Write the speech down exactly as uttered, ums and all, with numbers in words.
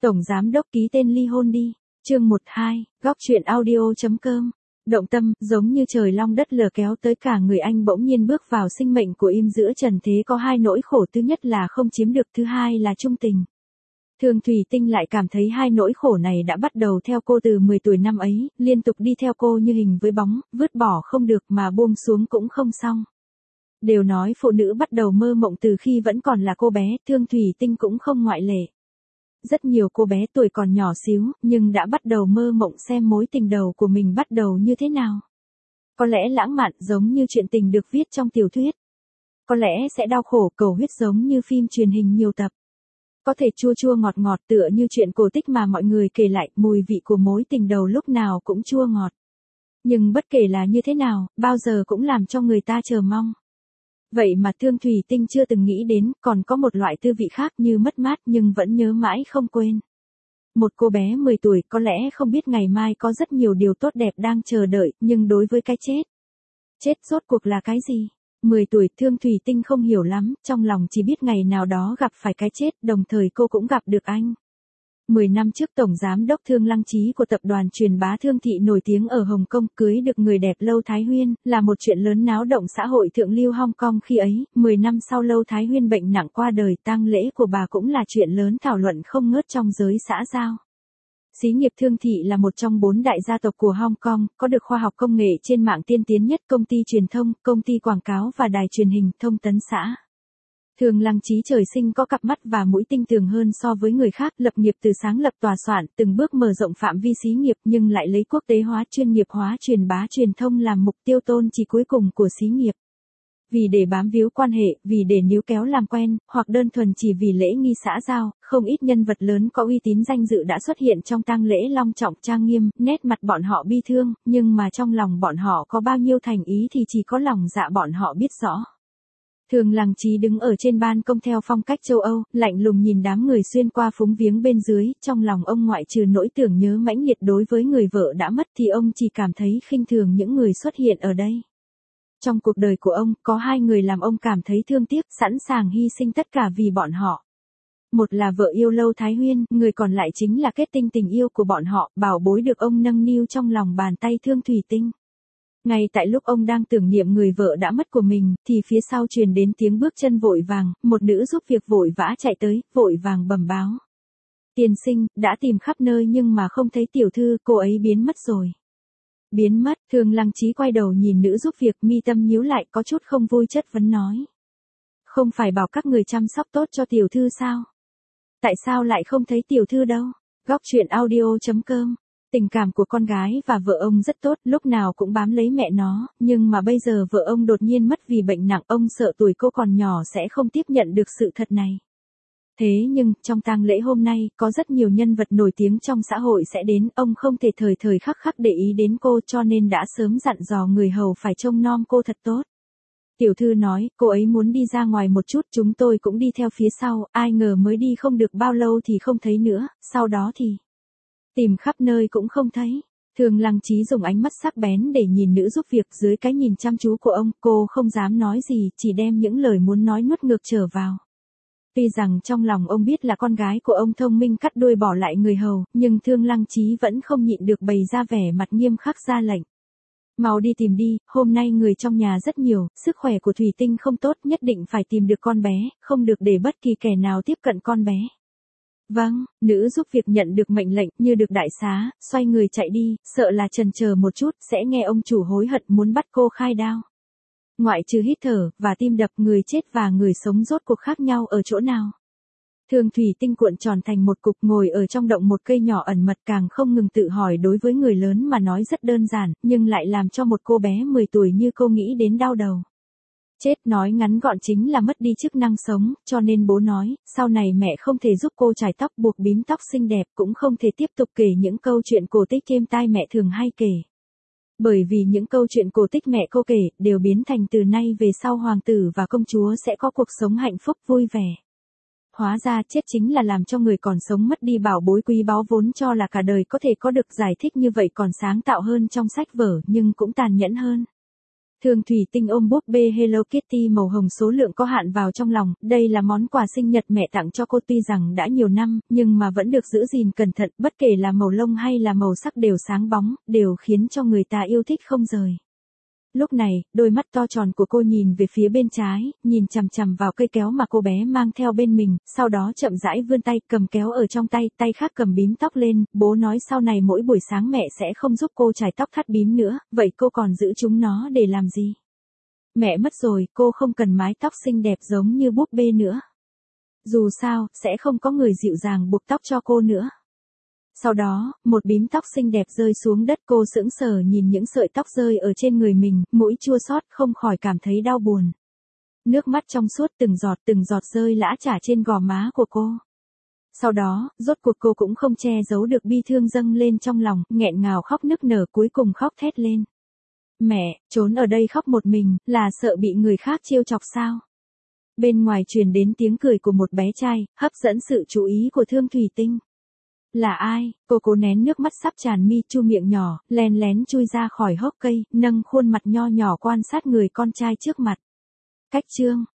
Tổng giám đốc ký tên ly hôn đi. Chương một hai, góc truyện audio.com. Động tâm, giống như trời long đất lở kéo tới cả người anh bỗng nhiên bước vào sinh mệnh của Im giữa trần thế có hai nỗi khổ, thứ nhất là không chiếm được, thứ hai là chung tình. Thường Thủy Tinh lại cảm thấy hai nỗi khổ này đã bắt đầu theo cô từ mười tuổi năm ấy, liên tục đi theo cô như hình với bóng, vứt bỏ không được mà buông xuống cũng không xong. Đều nói phụ nữ bắt đầu mơ mộng từ khi vẫn còn là cô bé, Thương Thủy Tinh cũng không ngoại lệ. Rất nhiều cô bé tuổi còn nhỏ xíu, nhưng đã bắt đầu mơ mộng xem mối tình đầu của mình bắt đầu như thế nào. Có lẽ lãng mạn giống như chuyện tình được viết trong tiểu thuyết. Có lẽ sẽ đau khổ cầu huyết giống như phim truyền hình nhiều tập. Có thể chua chua ngọt ngọt tựa như chuyện cổ tích mà mọi người kể lại, mùi vị của mối tình đầu lúc nào cũng chua ngọt. Nhưng bất kể là như thế nào, bao giờ cũng làm cho người ta chờ mong. Vậy mà Thương Thủy Tinh chưa từng nghĩ đến, còn có một loại tư vị khác như mất mát nhưng vẫn nhớ mãi không quên. Một cô bé mười tuổi có lẽ không biết ngày mai có rất nhiều điều tốt đẹp đang chờ đợi, nhưng đối với cái chết. Chết rốt cuộc là cái gì? mười tuổi Thương Thủy Tinh không hiểu lắm, trong lòng chỉ biết ngày nào đó gặp phải cái chết, đồng thời cô cũng gặp được anh. mười năm trước Tổng Giám đốc Thương Lăng Chí của tập đoàn truyền bá Thương Thị nổi tiếng ở Hồng Kông cưới được người đẹp Lâu Thái Huyên, là một chuyện lớn náo động xã hội thượng lưu Hong Kong khi ấy. mười năm sau Lâu Thái Huyên bệnh nặng qua đời, tang lễ của bà cũng là chuyện lớn thảo luận không ngớt trong giới xã giao. Xí nghiệp Thương Thị là một trong bốn đại gia tộc của Hong Kong, có được khoa học công nghệ trên mạng tiên tiến nhất, công ty truyền thông, công ty quảng cáo và đài truyền hình, thông tấn xã. Thương Lăng Chí trời sinh có cặp mắt và mũi tinh tường hơn so với người khác, lập nghiệp từ sáng lập tòa soạn, từng bước mở rộng phạm vi xí nghiệp nhưng lại lấy quốc tế hóa, chuyên nghiệp hóa, truyền bá truyền thông làm mục tiêu tôn chỉ cuối cùng của xí nghiệp. Vì để bám víu quan hệ, vì để níu kéo làm quen, hoặc đơn thuần chỉ vì lễ nghi xã giao, không ít nhân vật lớn có uy tín danh dự đã xuất hiện trong tang lễ long trọng trang nghiêm, nét mặt bọn họ bi thương, nhưng mà trong lòng bọn họ có bao nhiêu thành ý thì chỉ có lòng dạ bọn họ biết rõ. Thương Lăng Chí đứng ở trên ban công theo phong cách châu Âu, lạnh lùng nhìn đám người xuyên qua phúng viếng bên dưới, trong lòng ông ngoại trừ nỗi tưởng nhớ mãnh liệt đối với người vợ đã mất thì ông chỉ cảm thấy khinh thường những người xuất hiện ở đây. Trong cuộc đời của ông, có hai người làm ông cảm thấy thương tiếc, sẵn sàng hy sinh tất cả vì bọn họ. Một là vợ yêu Lâu Thái Huyên, người còn lại chính là kết tinh tình yêu của bọn họ, bảo bối được ông nâng niu trong lòng bàn tay Thương Thủy Tinh. Ngay tại lúc ông đang tưởng niệm người vợ đã mất của mình, thì phía sau truyền đến tiếng bước chân vội vàng, một nữ giúp việc vội vã chạy tới, vội vàng bẩm báo. Tiên sinh, đã tìm khắp nơi nhưng mà không thấy tiểu thư, cô ấy biến mất rồi. Biến mất, Thương Lăng Chí quay đầu nhìn nữ giúp việc, mi tâm nhíu lại có chút không vui chất vấn nói. Không phải bảo các người chăm sóc tốt cho tiểu thư sao? Tại sao lại không thấy tiểu thư đâu? Góc truyện audio.com. Tình cảm của con gái và vợ ông rất tốt, lúc nào cũng bám lấy mẹ nó, nhưng mà bây giờ vợ ông đột nhiên mất vì bệnh nặng, ông sợ tuổi cô còn nhỏ sẽ không tiếp nhận được sự thật này. Thế nhưng, trong tang lễ hôm nay, có rất nhiều nhân vật nổi tiếng trong xã hội sẽ đến, ông không thể thời thời khắc khắc để ý đến cô cho nên đã sớm dặn dò người hầu phải trông nom cô thật tốt. Tiểu thư nói, cô ấy muốn đi ra ngoài một chút, chúng tôi cũng đi theo phía sau, ai ngờ mới đi không được bao lâu thì không thấy nữa, sau đó thì tìm khắp nơi cũng không thấy. Thương Lăng Chí dùng ánh mắt sắc bén để nhìn nữ giúp việc, dưới cái nhìn chăm chú của ông, cô không dám nói gì, chỉ đem những lời muốn nói nuốt ngược trở vào. Tuy rằng trong lòng ông biết là con gái của ông thông minh cắt đuôi bỏ lại người hầu, nhưng Thương Lăng Chí vẫn không nhịn được bày ra vẻ mặt nghiêm khắc ra lệnh. Mau đi tìm đi, hôm nay người trong nhà rất nhiều, sức khỏe của Thủy Tinh không tốt, nhất định phải tìm được con bé, không được để bất kỳ kẻ nào tiếp cận con bé. Vâng, nữ giúp việc nhận được mệnh lệnh như được đại xá, xoay người chạy đi, sợ là chần chờ một chút sẽ nghe ông chủ hối hận muốn bắt cô khai đao. Ngoại trừ hít thở và tim đập, người chết và người sống rốt cuộc khác nhau ở chỗ nào? Thương Thủy Tinh cuộn tròn thành một cục ngồi ở trong động một cây nhỏ ẩn mật, càng không ngừng tự hỏi, đối với người lớn mà nói rất đơn giản, nhưng lại làm cho một cô bé mười tuổi như cô nghĩ đến đau đầu. Chết nói ngắn gọn chính là mất đi chức năng sống, cho nên bố nói, sau này mẹ không thể giúp cô chải tóc buộc bím tóc xinh đẹp, cũng không thể tiếp tục kể những câu chuyện cổ tích êm tai mẹ thường hay kể. Bởi vì những câu chuyện cổ tích mẹ cô kể, đều biến thành từ nay về sau hoàng tử và công chúa sẽ có cuộc sống hạnh phúc vui vẻ. Hóa ra chết chính là làm cho người còn sống mất đi bảo bối quý báu vốn cho là cả đời có thể có được, giải thích như vậy còn sáng tạo hơn trong sách vở nhưng cũng tàn nhẫn hơn. Thương Thủy Tinh ôm búp bê Hello Kitty màu hồng số lượng có hạn vào trong lòng, đây là món quà sinh nhật mẹ tặng cho cô tuy rằng đã nhiều năm, nhưng mà vẫn được giữ gìn cẩn thận, bất kể là màu lông hay là màu sắc đều sáng bóng, đều khiến cho người ta yêu thích không rời. Lúc này, đôi mắt to tròn của cô nhìn về phía bên trái, nhìn chằm chằm vào cây kéo mà cô bé mang theo bên mình, sau đó chậm rãi vươn tay cầm kéo ở trong tay, tay khác cầm bím tóc lên, bố nói sau này mỗi buổi sáng mẹ sẽ không giúp cô chải tóc thắt bím nữa, vậy cô còn giữ chúng nó để làm gì? Mẹ mất rồi, cô không cần mái tóc xinh đẹp giống như búp bê nữa. Dù sao, sẽ không có người dịu dàng buộc tóc cho cô nữa. Sau đó, một bím tóc xinh đẹp rơi xuống đất, cô sững sờ nhìn những sợi tóc rơi ở trên người mình, mũi chua xót không khỏi cảm thấy đau buồn. Nước mắt trong suốt từng giọt từng giọt rơi lã chả trên gò má của cô. Sau đó, rốt cuộc cô cũng không che giấu được bi thương dâng lên trong lòng, nghẹn ngào khóc nức nở cuối cùng khóc thét lên. Mẹ, trốn ở đây khóc một mình, là sợ bị người khác trêu chọc sao? Bên ngoài truyền đến tiếng cười của một bé trai, hấp dẫn sự chú ý của Thương Thủy Tinh. Là ai? Cô cố nén nước mắt sắp tràn mi, chu miệng nhỏ, len lén chui ra khỏi hốc cây, nâng khuôn mặt nho nhỏ quan sát người con trai trước mặt. Cách chương